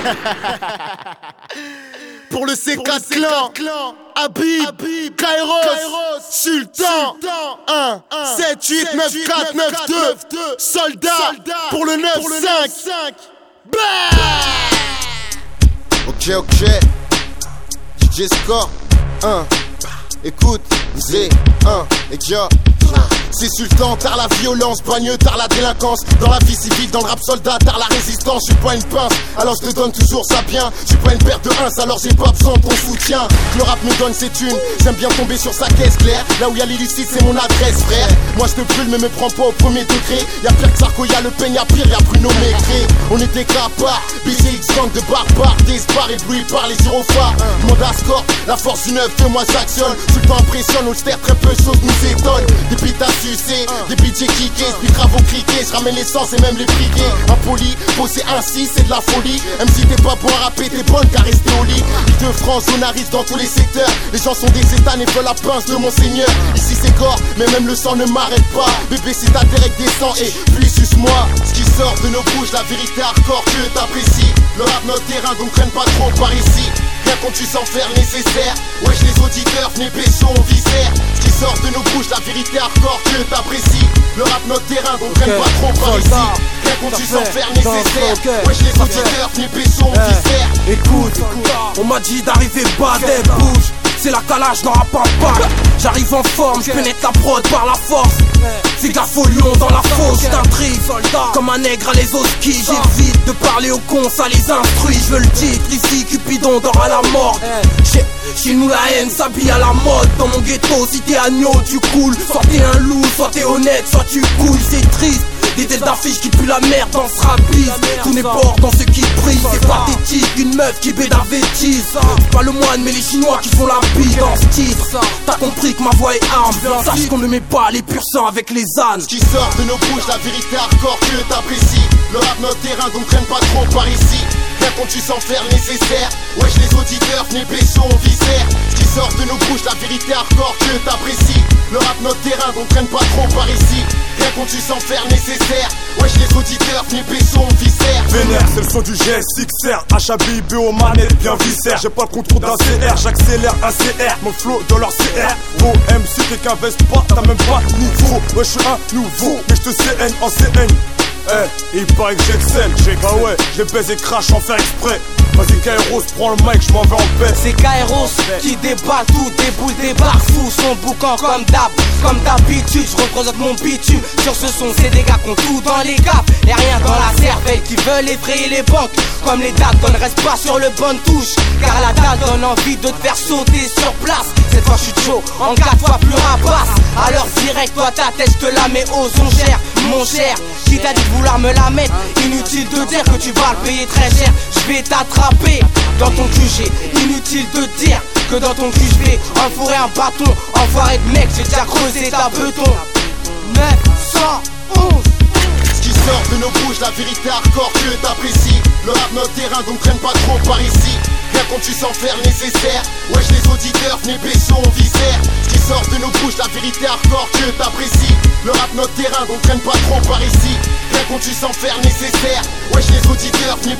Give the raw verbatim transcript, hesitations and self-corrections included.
Pour le C quatre clan, Habib, Kairos, Sultan, un, sept, huit, neuf, quatre, neuf, deux, Soldat, pour le neuf cinq. Ok, ok, D J Score, un, écoute, Z, un, et ya. C'est Sultan, tard la violence, bagneux, tard la délinquance. Dans la vie civile, dans le rap soldat, tard la résistance. J'suis pas une pince, alors je te donne toujours ça bien. J'suis pas une paire de uns, alors j'ai pas besoin de ton soutien. Le rap me donne ses thunes, j'aime bien tomber sur sa caisse claire. Là où y'a l'illicite, c'est mon adresse, frère. Moi je te brûle, mais me prends pas au premier degré. Y'a pire que Sarko, y'a Le Pen, y'a pire, y'a Bruno Maigret. On était capables, B C X gang de barbares, des spars éblouis par les gyrophares. Demande à Score, la force du neuf, de moi j'actionne. Sultan impressionne, Holster, très peu de choses nous étonnent. Des bites à sucer, des budgets kickés, des travaux criqués, je ramène l'essence et même les briguets. Impoli, bosser ainsi, c'est de la folie. Même si t'es pas bon à rapper, t'es bonne qu'à rester au lit. Île de France, zonariste dans tous les secteurs. Les gens sont des états et veulent la pince de mon seigneur. Ici c'est corps, mais même le sang ne m'arrête pas. Bébé c'est intérêt que descend et puis suce-moi. Ce qui sort de nos bouches, la vérité hardcore que t'apprécies. Le rap notre terrain, donc traîne pas trop par ici. Rien qu'on tue sans faire nécessaire. Wesh les auditeurs, venez pécho, on visère. Ce qui sort de nos bouches, la vérité hardcore que t'apprécies. Le rap notre terrain, donc traîne pas trop par ici. Rien qu'on tue sans faire nécessaire. Wesh les auditeurs, venez pécho, on visère. Écoute, on m'a dit d'arriver bas des bouches. C'est la calage dans rap en pack. J'arrive en forme, je pénètre la prod par la force. C'est de la folion dans la fosse, j't'intrigue comme un nègre à les oskis. J'évite de parler aux cons, ça les instruit. Je veux le titre, ici Cupidon dort à la mort. Chez nous la haine s'habille à la mode. Dans mon ghetto, si t'es agneau, tu coules. Soit t'es un loup, soit t'es honnête, soit tu coules. C'est triste, des têtes d'affiches qui puent la merde dans ce rapide. Tout n'est pas dans ce qui brille. C'est pathétique, une meuf qui bédavêtise. Pas le moine mais les chinois qui font la bille dans ce titre. T'as compris que ma voix est arme. Sache qu'on ne met pas les purs sangs avec les ânes. Ce qui sort de nos bouches, la vérité hardcore que t'apprécies. Le rap notre terrain, donc traîne pas trop par ici. Rien qu'on tue sans faire nécessaire. Wesh les auditeurs, venez pécho, on visère. Ce qui sort de nos bouches, la vérité hardcore que t'apprécies. Le rap notre terrain, donc traîne pas trop par ici. Rien qu'on tue sans faire nécessaire. Wesh les auditeurs, venez pécho, on visère. Vénère, c'est le son du G S X R. H A B B aux manettes, bien viscère. J'ai pas le contrôle d'un C R, j'accélère un C R. Mon flow de leur C R. Vos M C t'es qu'un Vespa, t'as même pas de niveau. Ouais, je suis un nouveau, mais je te C N en C N. Eh, il paraît que j'excelle, bah ouais, je les baise et crache sans faire exprès. Vas-y Kairos, prends le mic, je m'en vais en paix. C'est Kairos qui déballe tout, déboule, débarque fou. Son boucan comme d'hab, comme d'habitude. Je représente mon bitume, sur ce son c'est des gars qui ont tout dans les gaffes. Et rien dans la cervelle qui veulent effrayer les banques. Comme les dates, on ne reste pas sur le bon touche. Car la date donne envie de te faire sauter sur place. Cette fois je suis chaud, en quatre fois plus rapace. Alors direct, toi ta tête, je te la mets aux ongères. Mon cher, qui t'a dit de vouloir me la mettre? Inutile de dire que tu vas le payer très cher. Je vais t'attraper dans ton Q G. Inutile de dire que dans ton cul je vais enfourrer un bâton. Enfoiré de mec, j'ai déjà creusé ta beton. neuf cent onze. Ce qui sort de nos bouches, la vérité hardcore que t'apprécies. Le rap notre terrain, donc traîne pas trop par ici. Rien qu'on tue sans faire nécessaire. Wesh les auditeurs, venez pécho, on visère. Ce qui sort de nos bouches, la vérité hardcore que t'apprécies. Le rap notre terrain, donc traîne pas trop par ici. Rien qu'on tue sans faire nécessaire. Wesh les auditeurs, venez